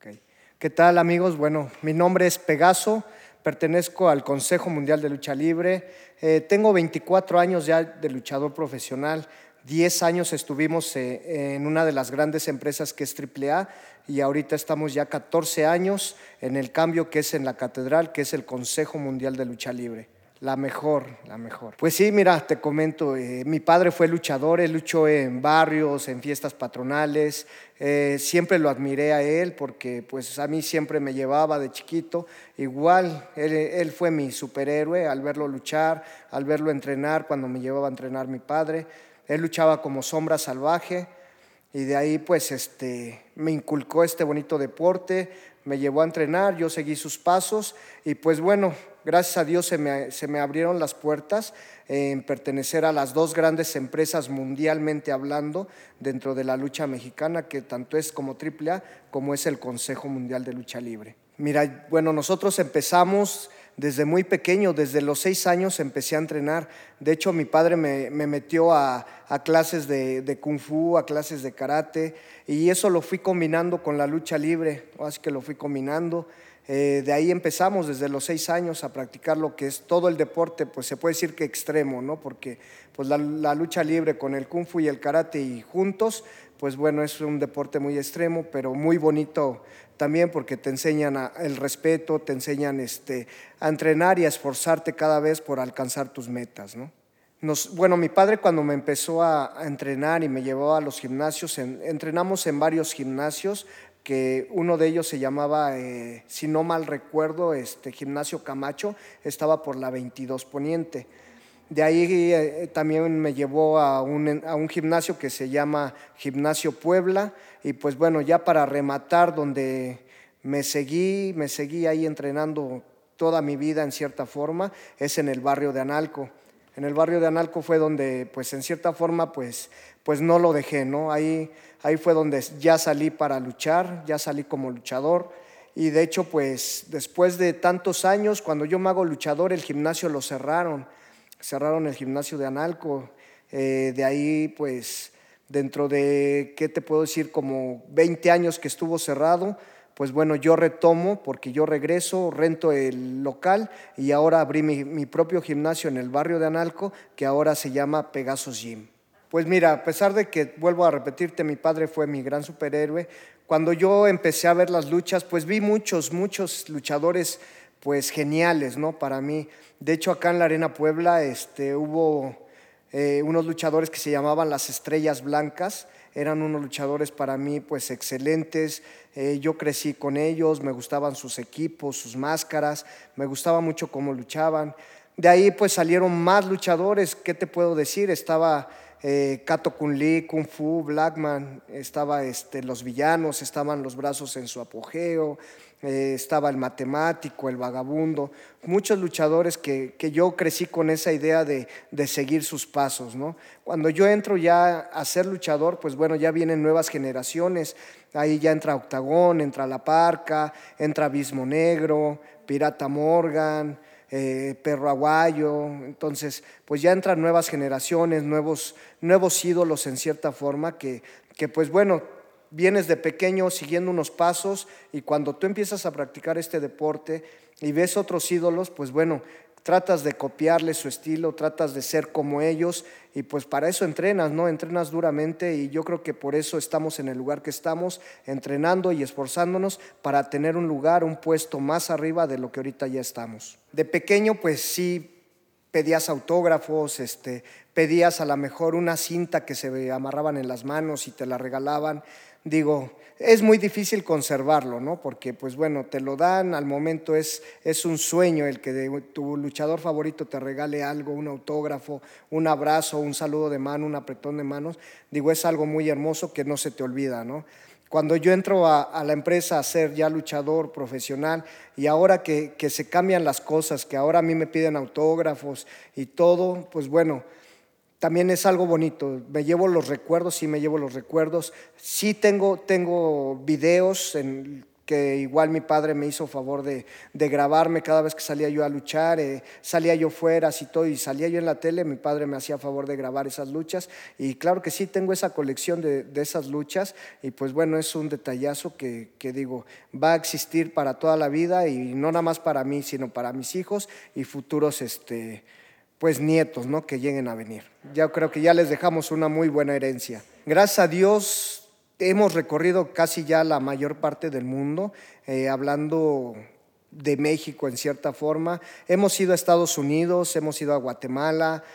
Ok. ¿Qué tal, amigos? Bueno, mi nombre es Pegaso, pertenezco al Consejo Mundial de Lucha Libre. Tengo 24 años ya de luchador profesional. 10 años estuvimos en una de las grandes empresas que es AAA y ahorita estamos ya 14 años en el cambio que es en la Catedral, que es el Consejo Mundial de Lucha Libre. La mejor, la mejor. Pues sí, mira, te comento, mi padre fue luchador, él luchó en barrios, en fiestas patronales, siempre lo admiré a él porque pues a mí siempre me llevaba de chiquito, igual, él fue mi superhéroe al verlo luchar, al verlo entrenar, cuando me llevaba a entrenar mi padre, él luchaba como Sombra Salvaje y de ahí pues me inculcó este bonito deporte, me llevó a entrenar, yo seguí sus pasos y pues bueno, gracias a Dios se me abrieron las puertas en pertenecer a las dos grandes empresas mundialmente hablando dentro de la lucha mexicana, que tanto es como AAA como es el Consejo Mundial de Lucha Libre. Mira, bueno, nosotros empezamos desde muy pequeño, desde los 6 años empecé a entrenar. De hecho, mi padre me metió a clases de Kung Fu, a clases de karate, y eso lo fui combinando con la lucha libre, así que lo fui combinando. De ahí empezamos desde los 6 años a practicar lo que es todo el deporte, pues se puede decir que extremo, ¿no? Porque pues la lucha libre con el Kung Fu y el karate y juntos, pues bueno, es un deporte muy extremo, pero muy bonito también porque te enseñan el respeto, te enseñan a entrenar y a esforzarte cada vez por alcanzar tus metas, ¿no? Bueno, mi padre cuando me empezó a entrenar y me llevó a los gimnasios, entrenamos en varios gimnasios, que uno de ellos se llamaba, si no mal recuerdo, Gimnasio Camacho, estaba por la 22 Poniente. De ahí también me llevó a un gimnasio que se llama Gimnasio Puebla y pues bueno, ya para rematar, donde me seguí ahí entrenando toda mi vida en cierta forma, es en el barrio de Analco. En el barrio de Analco fue donde, pues en cierta forma, pues no lo dejé, ¿no? Ahí fue donde ya salí para luchar, ya salí como luchador. Y de hecho, pues después de tantos años, cuando yo me hago luchador, el gimnasio lo cerraron. Cerraron el gimnasio de Analco. De ahí, pues, dentro de, ¿qué te puedo decir? Como 20 años que estuvo cerrado, pues bueno, yo retomo porque yo regreso, rento el local y ahora abrí mi propio gimnasio en el barrio de Analco, que ahora se llama Pegasus Gym. Pues mira, a pesar de que, vuelvo a repetirte, mi padre fue mi gran superhéroe, cuando yo empecé a ver las luchas, pues vi muchos luchadores pues geniales, ¿no? Para mí. De hecho, acá en la Arena Puebla hubo unos luchadores que se llamaban las Estrellas Blancas, eran unos luchadores para mí pues excelentes, yo crecí con ellos, me gustaban sus equipos, sus máscaras, me gustaba mucho cómo luchaban. De ahí pues salieron más luchadores, ¿qué te puedo decir? Estaba Kato Kun Lee, Kung Fu, Blackman, estaba los villanos, estaban los brazos en su apogeo, estaba el matemático, el vagabundo, muchos luchadores que yo crecí con esa idea de seguir sus pasos, ¿no? Cuando yo entro ya a ser luchador, pues bueno, ya vienen nuevas generaciones, ahí ya entra Octagón, entra La Parca, entra Abismo Negro, Pirata Morgan, Perro Aguayo, entonces pues ya entran nuevas generaciones, nuevos ídolos en cierta forma que pues bueno, vienes de pequeño siguiendo unos pasos y cuando tú empiezas a practicar este deporte y ves otros ídolos, pues bueno, tratas de copiarle su estilo, tratas de ser como ellos y pues para eso entrenas, ¿no? Entrenas duramente y yo creo que por eso estamos en el lugar que estamos, entrenando y esforzándonos para tener un lugar, un puesto más arriba de lo que ahorita ya estamos. De pequeño pues sí pedías autógrafos, pedías a lo mejor una cinta que se amarraban en las manos y te la regalaban. Digo, es muy difícil conservarlo, ¿no? Porque, pues bueno, te lo dan, al momento es un sueño el que tu luchador favorito te regale algo, un autógrafo, un abrazo, un saludo de mano, un apretón de manos. Digo, es algo muy hermoso que no se te olvida, ¿no? Cuando yo entro a la empresa a ser ya luchador profesional y ahora que se cambian las cosas, que ahora a mí me piden autógrafos y todo, pues bueno, también es algo bonito. Me llevo los recuerdos, sí me llevo los recuerdos. Sí tengo videos que igual mi padre me hizo favor de grabarme cada vez que salía yo a luchar, salía yo fuera y todo, y salía yo en la tele, mi padre me hacía favor de grabar esas luchas, y claro que sí, tengo esa colección de esas luchas, y pues bueno, es un detallazo que digo, va a existir para toda la vida, y no nada más para mí, sino para mis hijos y futuros pues nietos, ¿no?, que lleguen a venir. Ya creo que ya les dejamos una muy buena herencia. Gracias a Dios hemos recorrido casi ya la mayor parte del mundo, hablando de México en cierta forma. Hemos ido a Estados Unidos, hemos ido a Guatemala,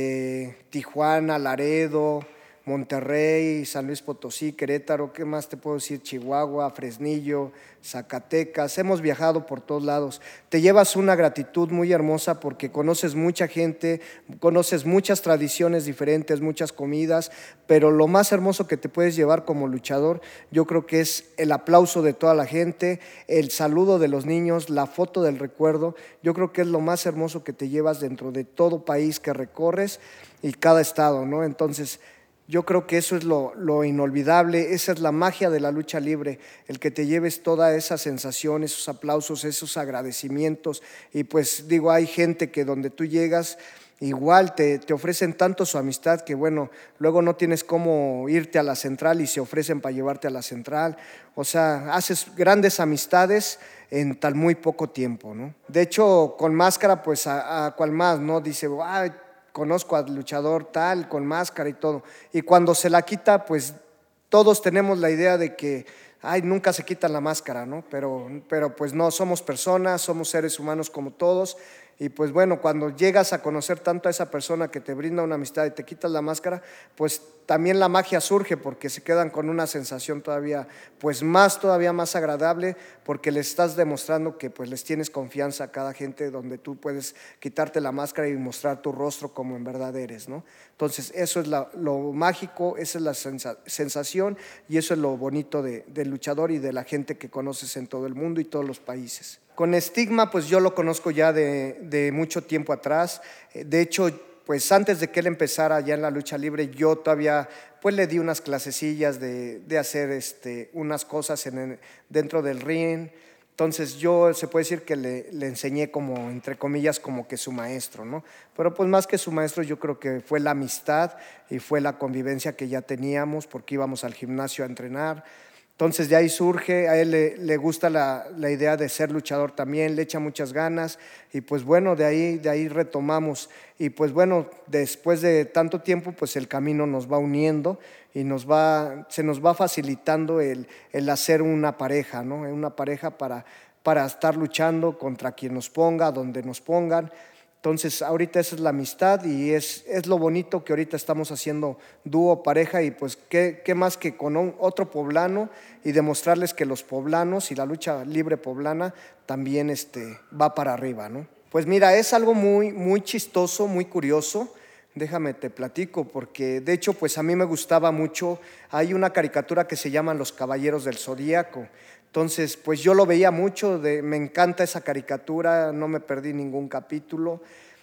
Tijuana, Laredo, Monterrey, San Luis Potosí, Querétaro, ¿qué más te puedo decir? Chihuahua, Fresnillo, Zacatecas, hemos viajado por todos lados. Te llevas una gratitud muy hermosa porque conoces mucha gente, conoces muchas tradiciones diferentes, muchas comidas, pero lo más hermoso que te puedes llevar como luchador, yo creo que es el aplauso de toda la gente, el saludo de los niños, la foto del recuerdo. Yo creo que es lo más hermoso que te llevas dentro de todo país que recorres y cada estado, ¿no? Entonces, yo creo que eso es lo inolvidable, esa es la magia de la lucha libre, el que te lleves toda esa sensación, esos aplausos, esos agradecimientos. Y pues digo, hay gente que donde tú llegas, igual te ofrecen tanto su amistad que bueno, luego no tienes cómo irte a la central y se ofrecen para llevarte a la central. O sea, haces grandes amistades en tan muy poco tiempo, ¿no? De hecho, con máscara, pues a cual más, ¿no? Dice, ay, conozco al luchador tal, con máscara y todo. Y cuando se la quita, pues todos tenemos la idea de que, ay, nunca se quita la máscara, ¿no? Pero pues no, somos personas, somos seres humanos como todos. Y pues bueno, cuando llegas a conocer tanto a esa persona que te brinda una amistad y te quitas la máscara, pues también la magia surge porque se quedan con una sensación todavía todavía más agradable, porque les estás demostrando que pues les tienes confianza a cada gente, donde tú puedes quitarte la máscara y mostrar tu rostro como en verdad eres, ¿no? Entonces eso es lo mágico, esa es la sensación, y eso es lo bonito del luchador y de la gente que conoces en todo el mundo y todos los países. Con Estigma, pues yo lo conozco ya de mucho tiempo atrás. De hecho, pues antes de que él empezara ya en la lucha libre, yo todavía pues le di unas clasecillas de hacer unas cosas dentro del ring. Entonces yo se puede decir que le enseñé como, entre comillas, como que su maestro, ¿no? Pero pues más que su maestro, yo creo que fue la amistad y fue la convivencia que ya teníamos, porque íbamos al gimnasio a entrenar. Entonces de ahí surge, a él le gusta la idea de ser luchador también, le echa muchas ganas, y pues bueno, de ahí retomamos. Y pues bueno, después de tanto tiempo, pues el camino nos va uniendo y se nos va facilitando el hacer una pareja, ¿no? Una pareja para estar luchando contra quien nos ponga, donde nos pongan. Entonces ahorita esa es la amistad, y es lo bonito que ahorita estamos haciendo dúo, pareja, y pues qué más que con otro poblano, y demostrarles que los poblanos y la lucha libre poblana también va para arriba, ¿no? Pues mira, es algo muy, muy chistoso, muy curioso. Déjame te platico, porque de hecho pues a mí me gustaba mucho, hay una caricatura que se llama Los Caballeros del Zodíaco. Entonces, pues yo lo veía mucho, me encanta esa caricatura, no me perdí ningún capítulo.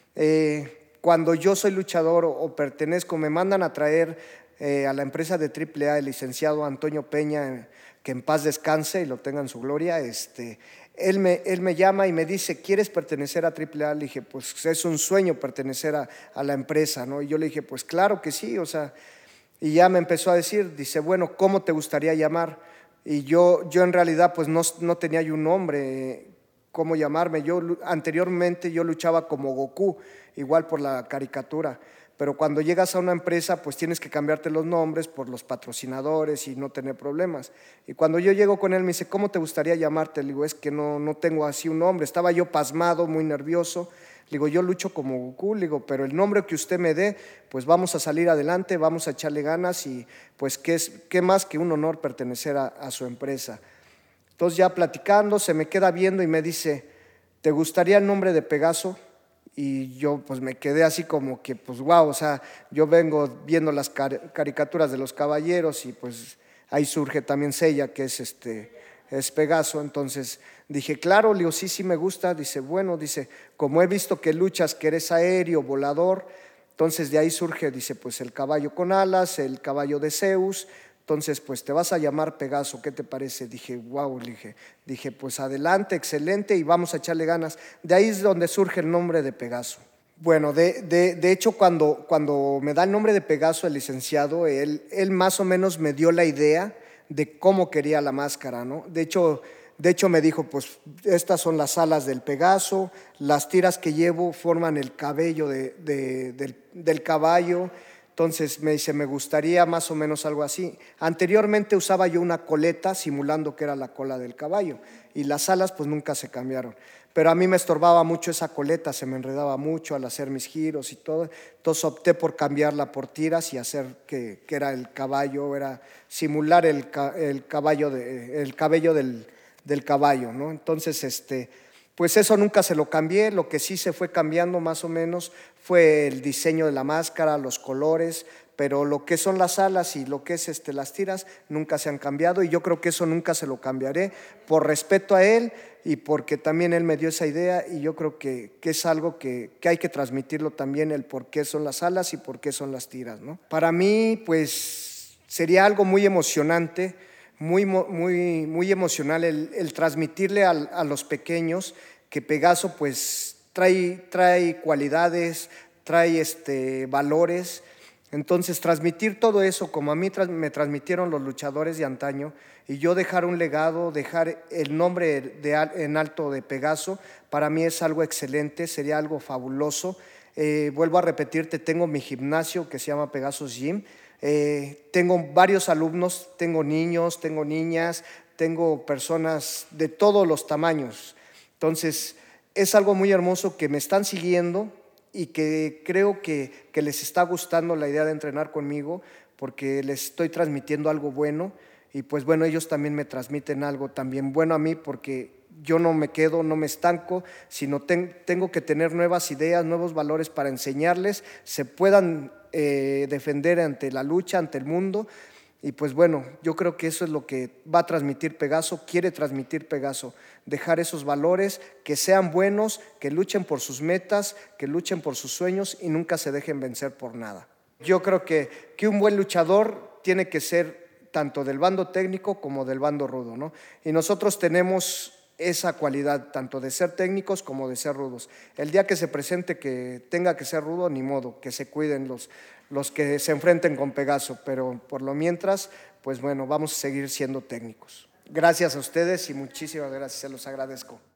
Cuando yo soy luchador o pertenezco, me mandan a traer a la empresa de AAA el licenciado Antonio Peña, que en paz descanse y lo tenga en su gloria. Él me llama y me dice, ¿quieres pertenecer a AAA? Le dije, pues es un sueño pertenecer a la empresa, ¿no? Y yo le dije, pues claro que sí, o sea, y ya me empezó a decir, dice, bueno, ¿cómo te gustaría llamar? Y yo en realidad pues no tenía yo un nombre, cómo llamarme. Anteriormente yo luchaba como Goku, igual por la caricatura, pero cuando llegas a una empresa pues tienes que cambiarte los nombres por los patrocinadores y no tener problemas. Y cuando yo llego con él me dice, ¿cómo te gustaría llamarte? Le digo, es que no tengo así un nombre. Estaba yo pasmado, muy nervioso. Le digo, yo lucho como Goku, le digo, pero el nombre que usted me dé, pues vamos a salir adelante, vamos a echarle ganas, y pues qué más que un honor pertenecer a su empresa. Entonces ya platicando, se me queda viendo y me dice, ¿te gustaría el nombre de Pegaso? Y yo pues me quedé así como que pues wow, o sea, yo vengo viendo las caricaturas de los caballeros, y pues ahí surge también Seiya, que es Pegaso. Entonces dije, claro, le digo, sí me gusta. Dice, bueno, dice, como he visto que luchas, que eres aéreo, volador, entonces de ahí surge, dice, pues el caballo con alas, el caballo de Zeus. Entonces, pues te vas a llamar Pegaso, ¿qué te parece? Dije, wow, dije, pues adelante, excelente, y vamos a echarle ganas. De ahí es donde surge el nombre de Pegaso. Bueno, de hecho, cuando me da el nombre de Pegaso, el licenciado, él más o menos me dio la idea de cómo quería la máscara, ¿no? De hecho me dijo, pues estas son las alas del Pegaso, las tiras que llevo forman el cabello del caballo. Entonces me dice, me gustaría más o menos algo así. Anteriormente usaba yo una coleta simulando que era la cola del caballo y las alas pues nunca se cambiaron. Pero a mí me estorbaba mucho esa coleta, se me enredaba mucho al hacer mis giros y todo. Entonces opté por cambiarla por tiras y hacer que era el caballo, era simular el cabello del caballo, ¿no? Entonces, pues eso nunca se lo cambié. Lo que sí se fue cambiando más o menos fue el diseño de la máscara, los colores, pero lo que son las alas y lo que es las tiras nunca se han cambiado, y yo creo que eso nunca se lo cambiaré por respeto a él y porque también él me dio esa idea, y yo creo que es algo que hay que transmitirlo también, el por qué son las alas y por qué son las tiras, ¿no? Para mí, pues sería algo muy emocionante, muy emocional el transmitirle a los pequeños que Pegaso pues trae cualidades, trae valores. Entonces, transmitir todo eso como a mí me transmitieron los luchadores de antaño, y yo dejar un legado, dejar el nombre en alto de Pegaso, para mí es algo excelente, sería algo fabuloso. Vuelvo a repetirte, tengo mi gimnasio que se llama Pegasus Gym. Tengo varios alumnos, tengo niños, tengo niñas, tengo personas de todos los tamaños. Entonces, es algo muy hermoso que me están siguiendo y que creo que les está gustando la idea de entrenar conmigo, porque les estoy transmitiendo algo bueno, y pues bueno, ellos también me transmiten algo también bueno a mí, porque yo no me quedo, no me estanco, sino tengo que tener nuevas ideas, nuevos valores para enseñarles, se puedan defender ante la lucha, ante el mundo. Y pues bueno, yo creo que eso es lo que va a transmitir Pegaso, quiere transmitir Pegaso, dejar esos valores, que sean buenos, que luchen por sus metas, que luchen por sus sueños y nunca se dejen vencer por nada. Yo creo que un buen luchador tiene que ser tanto del bando técnico como del bando rudo, ¿no? Y nosotros tenemos esa cualidad, tanto de ser técnicos como de ser rudos. El día que se presente que tenga que ser rudo, ni modo, que se cuiden los que se enfrenten con Pegaso, pero por lo mientras, pues bueno, vamos a seguir siendo técnicos. Gracias a ustedes y muchísimas gracias, se los agradezco.